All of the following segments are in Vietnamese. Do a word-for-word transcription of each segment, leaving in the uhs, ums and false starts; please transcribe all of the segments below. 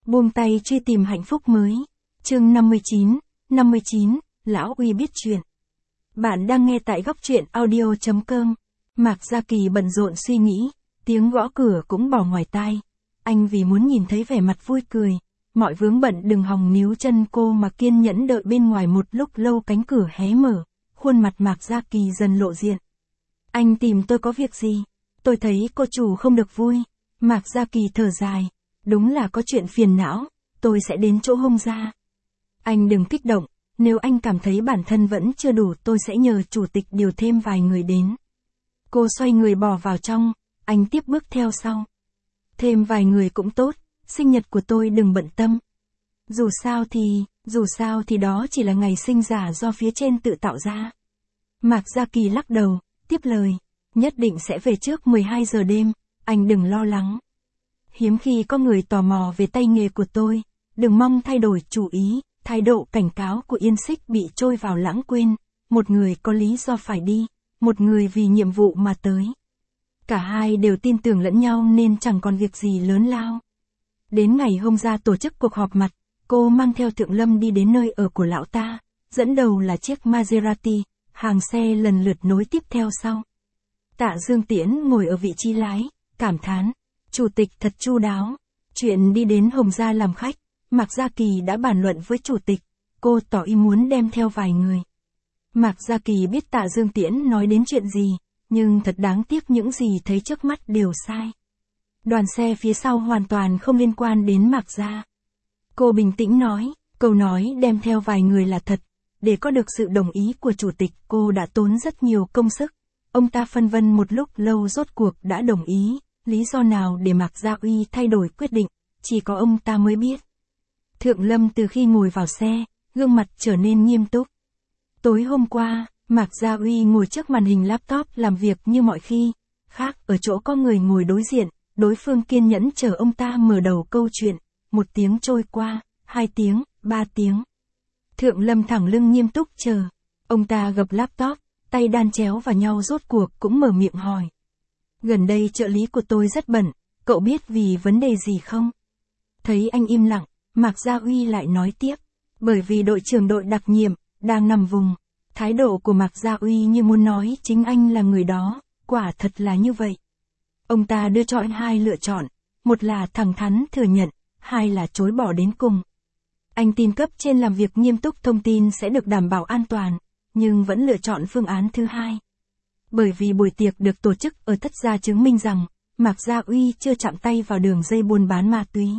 Buông tay truy tìm hạnh phúc mới. Chương năm mươi chín, năm mươi chín, Lão Uy biết chuyện. Bạn đang nghe tại góc truyện audio chấm com. Mạc Gia Kỳ bận rộn suy nghĩ, tiếng gõ cửa cũng bỏ ngoài tai. Anh vì muốn nhìn thấy vẻ mặt vui cười, mọi vướng bận đừng hòng níu chân cô mà kiên nhẫn đợi bên ngoài một lúc lâu. Cánh cửa hé mở, khuôn mặt Mạc Gia Kỳ dần lộ diện. Anh tìm tôi có việc gì? Tôi thấy cô chủ không được vui. Mạc Gia Kỳ thở dài. Đúng là có chuyện phiền não, tôi sẽ đến chỗ Hông gia. Anh đừng kích động, nếu anh cảm thấy bản thân vẫn chưa đủ tôi sẽ nhờ chủ tịch điều thêm vài người đến. Cô xoay người bỏ vào trong, anh tiếp bước theo sau. Thêm vài người cũng tốt, sinh nhật của tôi đừng bận tâm. Dù sao thì, dù sao thì đó chỉ là ngày sinh giả do phía trên tự tạo ra. Mạc Gia Kỳ lắc đầu, tiếp lời, nhất định sẽ về trước mười hai giờ đêm, anh đừng lo lắng. Hiếm khi có người tò mò về tay nghề của tôi, đừng mong thay đổi chủ ý. Thái độ cảnh cáo của Yên Xích bị trôi vào lãng quên, một người có lý do phải đi, một người vì nhiệm vụ mà tới. Cả hai đều tin tưởng lẫn nhau nên chẳng còn việc gì lớn lao. Đến ngày Hông gia tổ chức cuộc họp mặt, cô mang theo Thượng Lâm đi đến nơi ở của lão ta, dẫn đầu là chiếc Maserati, hàng xe lần lượt nối tiếp theo sau. Tạ Dương Tiễn ngồi ở vị trí lái, cảm thán, chủ tịch thật chu đáo, chuyện đi đến Hông gia làm khách. Mạc Gia Kỳ đã bàn luận với chủ tịch, cô tỏ ý muốn đem theo vài người. Mạc Gia Kỳ biết Tạ Dương Tiễn nói đến chuyện gì, nhưng thật đáng tiếc những gì thấy trước mắt đều sai. Đoàn xe phía sau hoàn toàn không liên quan đến Mạc Gia. Cô bình tĩnh nói, câu nói đem theo vài người là thật, để có được sự đồng ý của chủ tịch cô đã tốn rất nhiều công sức. Ông ta phân vân một lúc lâu rốt cuộc đã đồng ý, lý do nào để Mạc Gia Uy thay đổi quyết định, chỉ có ông ta mới biết. Thượng Lâm từ khi ngồi vào xe, gương mặt trở nên nghiêm túc. Tối hôm qua, Mạc Gia Uy ngồi trước màn hình laptop làm việc như mọi khi, khác ở chỗ có người ngồi đối diện, đối phương kiên nhẫn chờ ông ta mở đầu câu chuyện, một tiếng trôi qua, hai tiếng, ba tiếng. Thượng Lâm thẳng lưng nghiêm túc chờ, ông ta gập laptop, tay đan chéo vào nhau rốt cuộc cũng mở miệng hỏi. Gần đây trợ lý của tôi rất bận, cậu biết vì vấn đề gì không? Thấy anh im lặng, Mạc Gia Uy lại nói tiếp, bởi vì đội trưởng đội đặc nhiệm, đang nằm vùng. Thái độ của Mạc Gia Uy như muốn nói chính anh là người đó, quả thật là như vậy. Ông ta đưa cho anh hai lựa chọn, một là thẳng thắn thừa nhận, hai là chối bỏ đến cùng. Anh tin cấp trên làm việc nghiêm túc thông tin sẽ được đảm bảo an toàn, nhưng vẫn lựa chọn phương án thứ hai. Bởi vì buổi tiệc được tổ chức ở Thất Gia chứng minh rằng, Mạc Gia Uy chưa chạm tay vào đường dây buôn bán ma túy.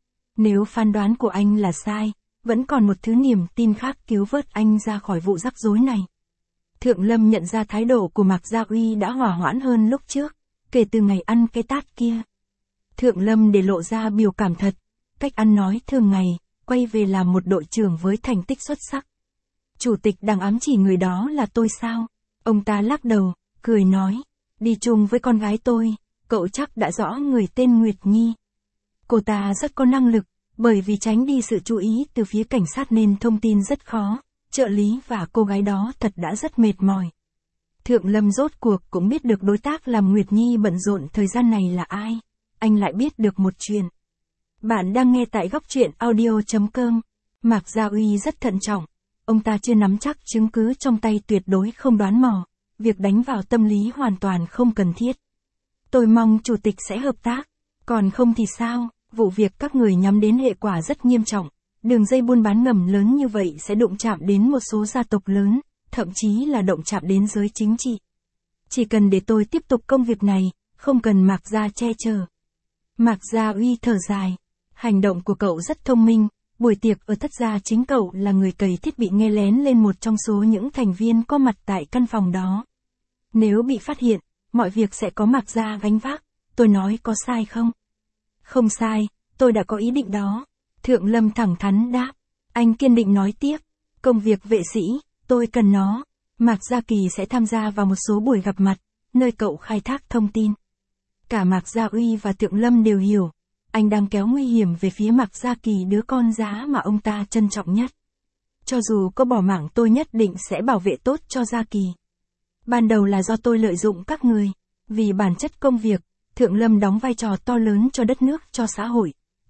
Nếu phán đoán của anh là sai, vẫn còn một thứ niềm tin khác cứu vớt anh ra khỏi vụ rắc rối này. Thượng Lâm nhận ra thái độ của Mạc Gia Uy đã hòa hoãn hơn lúc trước, kể từ ngày ăn cái tát kia. Thượng Lâm để lộ ra biểu cảm thật, cách ăn nói thường ngày, quay về làm một đội trưởng với thành tích xuất sắc. Chủ tịch đang ám chỉ người đó là tôi sao? Ông ta lắc đầu, cười nói, đi chung với con gái tôi, cậu chắc đã rõ người tên Nguyệt Nhi. Cô ta rất có năng lực, bởi vì tránh đi sự chú ý từ phía cảnh sát nên thông tin rất khó, trợ lý và cô gái đó thật đã rất mệt mỏi. Thượng Lâm rốt cuộc cũng biết được đối tác làm Nguyệt Nhi bận rộn thời gian này là ai, anh lại biết được một chuyện. Bạn đang nghe tại góc truyện audio chấm com, Mạc Gia Uy rất thận trọng, ông ta chưa nắm chắc chứng cứ trong tay tuyệt đối không đoán mò, việc đánh vào tâm lý hoàn toàn không cần thiết. Tôi mong chủ tịch sẽ hợp tác, còn không thì sao? Vụ việc các người nhắm đến hệ quả rất nghiêm trọng, đường dây buôn bán ngầm lớn như vậy sẽ đụng chạm đến một số gia tộc lớn, thậm chí là động chạm đến giới chính trị. Chỉ cần để tôi tiếp tục công việc này, không cần Mạc Gia che chở. Mạc Gia Uy thở dài, hành động của cậu rất thông minh, buổi tiệc ở Thất Gia chính cậu là người cày thiết bị nghe lén lên một trong số những thành viên có mặt tại căn phòng đó. Nếu bị phát hiện, mọi việc sẽ có Mạc Gia gánh vác, tôi nói có sai không? Không sai, tôi đã có ý định đó. Thượng Lâm thẳng thắn đáp. Anh kiên định nói tiếp. Công việc vệ sĩ, tôi cần nó. Mạc Gia Kỳ sẽ tham gia vào một số buổi gặp mặt, nơi cậu khai thác thông tin. Cả Mạc Gia Uy và Thượng Lâm đều hiểu. Anh đang kéo nguy hiểm về phía Mạc Gia Kỳ, đứa con giá mà ông ta trân trọng nhất. Cho dù có bỏ mạng tôi nhất định sẽ bảo vệ tốt cho Gia Kỳ. Ban đầu là do tôi lợi dụng các người. Vì bản chất công việc, Thượng Lâm đóng vai trò to lớn cho đất nước, cho xã hội.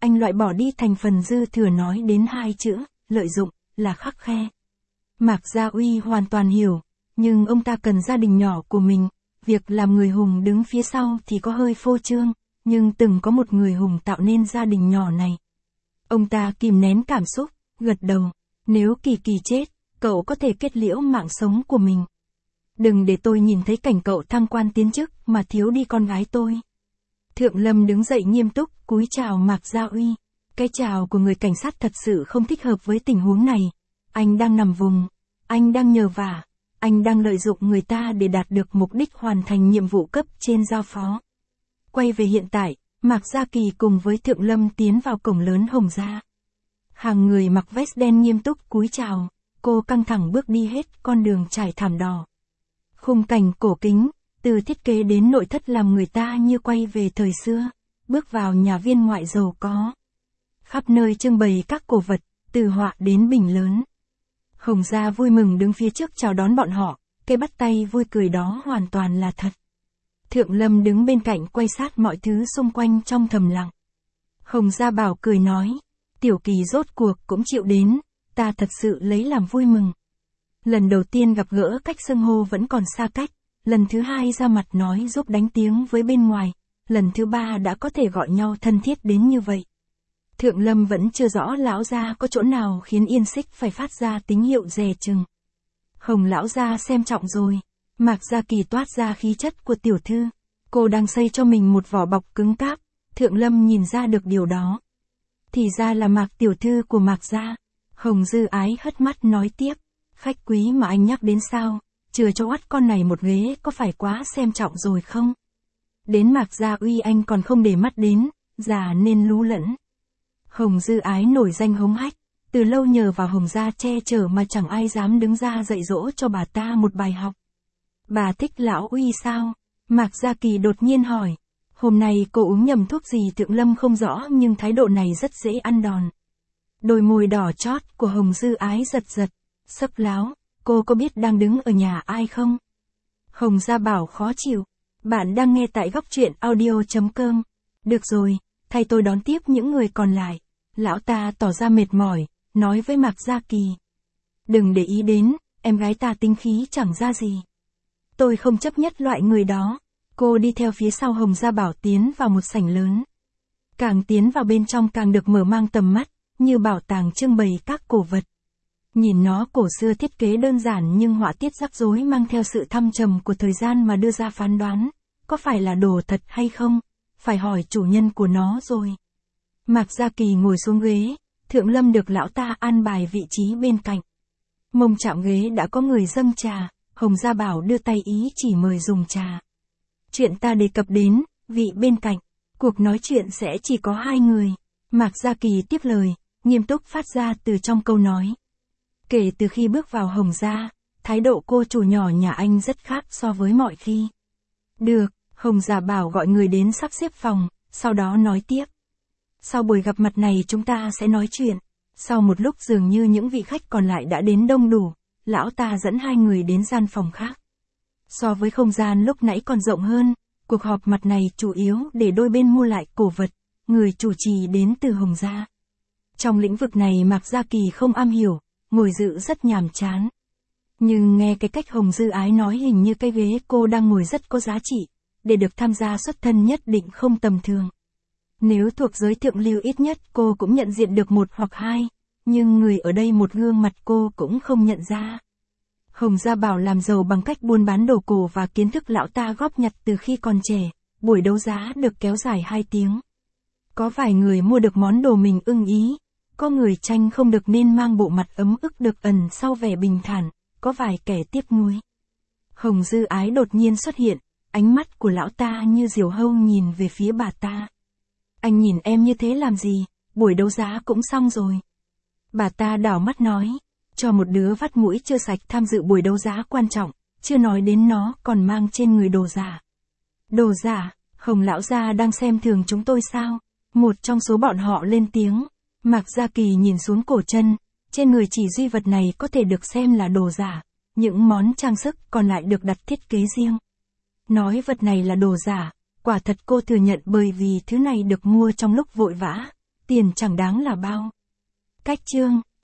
anh loại bỏ đi thành phần dư thừa nói đến hai chữ, lợi dụng, là khắc khe. Mạc Gia Uy hoàn toàn hiểu, nhưng ông ta cần gia đình nhỏ của mình, việc làm người hùng đứng phía sau thì có hơi phô trương, nhưng từng có một người hùng tạo nên gia đình nhỏ này. Ông ta kìm nén cảm xúc, gật đầu, nếu Kỳ Kỳ chết, cậu có thể kết liễu mạng sống của mình. Đừng để tôi nhìn thấy cảnh cậu thăng quan tiến chức mà thiếu đi con gái tôi. Thượng Lâm đứng dậy nghiêm túc, cúi chào Mạc Gia Uy. Cái chào của người cảnh sát thật sự không thích hợp với tình huống này. Anh đang nằm vùng, anh đang nhờ vả, anh đang lợi dụng người ta để đạt được mục đích hoàn thành nhiệm vụ cấp trên giao phó. Quay về hiện tại, Mạc Gia Kỳ cùng với Thượng Lâm tiến vào cổng lớn Hồng Gia. Hàng người mặc vest đen nghiêm túc cúi chào, cô căng thẳng bước đi hết con đường trải thảm đỏ. Khung cảnh cổ kính, từ thiết kế đến nội thất làm người ta như quay về thời xưa, bước vào nhà viên ngoại giàu có. Khắp nơi trưng bày các cổ vật, từ họa đến bình lớn. Hồng Gia vui mừng đứng phía trước chào đón bọn họ, cái bắt tay vui cười đó hoàn toàn là thật. Thượng Lâm đứng bên cạnh quay sát mọi thứ xung quanh trong thầm lặng. Hồng Gia Bảo cười nói, Tiểu Kỳ rốt cuộc cũng chịu đến, ta thật sự lấy làm vui mừng. Lần đầu tiên gặp gỡ cách xưng hô vẫn còn xa cách, lần thứ hai ra mặt nói giúp đánh tiếng với bên ngoài, lần thứ ba đã có thể gọi nhau thân thiết đến như vậy. Thượng Lâm vẫn chưa rõ lão gia có chỗ nào khiến Yên Xích phải phát ra tín hiệu dè chừng. Hồng lão gia xem trọng rồi. Mạc Gia Kỳ toát ra khí chất của tiểu thư. Cô đang xây cho mình một vỏ bọc cứng cáp. Thượng Lâm nhìn ra được điều đó. Thì ra là Mạc tiểu thư của Mạc Gia. Hồng Dư Ái hất mắt nói tiếp. Khách quý mà anh nhắc đến sao? Chừa cho oắt con này một ghế có phải quá xem trọng rồi không? Đến Mạc Gia Uy anh còn không để mắt đến. Già nên lú lẫn. Hồng Dư Ái nổi danh hống hách. Từ lâu nhờ vào Hồng Gia che chở mà chẳng ai dám đứng ra dạy dỗ cho bà ta một bài học. Bà thích lão Uy sao? Mạc Gia Kỳ đột nhiên hỏi. Hôm nay cô uống nhầm thuốc gì Thượng Lâm không rõ nhưng thái độ này rất dễ ăn đòn. Đôi môi đỏ chót của Hồng Dư Ái giật giật. Sấp láo, cô có biết đang đứng ở nhà ai không? Hồng Gia Bảo khó chịu. Bạn đang nghe tại góc truyện audio chấm com. Được rồi, thay tôi đón tiếp những người còn lại. Lão ta tỏ ra mệt mỏi, nói với Mạc Gia Kỳ. Đừng để ý đến, em gái ta tính khí chẳng ra gì. Tôi không chấp nhất loại người đó. Cô đi theo phía sau Hồng Gia Bảo tiến vào một sảnh lớn. Càng tiến vào bên trong càng được mở mang tầm mắt, như bảo tàng trưng bày các cổ vật. Nhìn nó cổ xưa thiết kế đơn giản nhưng họa tiết rắc rối mang theo sự thâm trầm của thời gian mà đưa ra phán đoán. Có phải là đồ thật hay không? Phải hỏi chủ nhân của nó rồi. Mạc Gia Kỳ ngồi xuống ghế, Thượng Lâm được lão ta an bài vị trí bên cạnh. Mông chạm ghế đã có người dâng trà, Hồng Gia Bảo đưa tay ý chỉ mời dùng trà. Chuyện ta đề cập đến, vị bên cạnh, cuộc nói chuyện sẽ chỉ có hai người. Mạc Gia Kỳ tiếp lời, nghiêm túc phát ra từ trong câu nói. Kể từ khi bước vào Hồng Gia, thái độ cô chủ nhỏ nhà anh rất khác so với mọi khi. Được, Hồng Gia Bảo gọi người đến sắp xếp phòng, sau đó nói tiếp. Sau buổi gặp mặt này chúng ta sẽ nói chuyện. Sau một lúc dường như những vị khách còn lại đã đến đông đủ, lão ta dẫn hai người đến gian phòng khác. So với không gian lúc nãy còn rộng hơn, cuộc họp mặt này chủ yếu để đôi bên mua lại cổ vật, người chủ trì đến từ Hồng Gia. Trong lĩnh vực này Mạc Gia Kỳ không am hiểu, ngồi dự rất nhàm chán. Nhưng nghe cái cách Hồng Dư Ái nói hình như cái ghế cô đang ngồi rất có giá trị, để được tham gia xuất thân nhất định không tầm thường. Nếu thuộc giới thượng lưu ít nhất cô cũng nhận diện được một hoặc hai, nhưng người ở đây một gương mặt cô cũng không nhận ra. Hồng Gia Bảo làm giàu bằng cách buôn bán đồ cổ và kiến thức lão ta góp nhặt từ khi còn trẻ, buổi đấu giá được kéo dài hai tiếng. Có vài người mua được món đồ mình ưng ý, có người tranh không được nên mang bộ mặt ấm ức được ẩn sau vẻ bình thản, có vài kẻ tiếc nuối. Hồng Dư Ái đột nhiên xuất hiện, ánh mắt của lão ta như diều hâu nhìn về phía bà ta. Anh nhìn em như thế làm gì, buổi đấu giá cũng xong rồi. Bà ta đảo mắt nói, cho một đứa vắt mũi chưa sạch tham dự buổi đấu giá quan trọng, chưa nói đến nó còn mang trên người đồ giả. Đồ giả, Hồng lão gia đang xem thường chúng tôi sao? Một trong số bọn họ lên tiếng. Mạc Gia Kỳ nhìn xuống cổ chân, trên người chỉ duy vật này có thể được xem là đồ giả, những món trang sức còn lại được đặt thiết kế riêng. Nói vật này là đồ giả, quả thật cô thừa nhận bởi vì thứ này được mua trong lúc vội vã, tiền chẳng đáng là bao. Cách chương